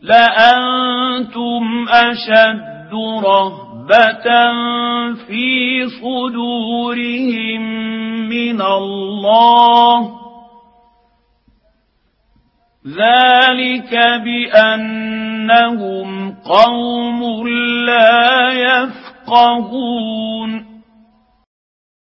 لأنتم أشد رهبة في صدورهم من الله، ذلك بأنهم قوم لا يفقهون.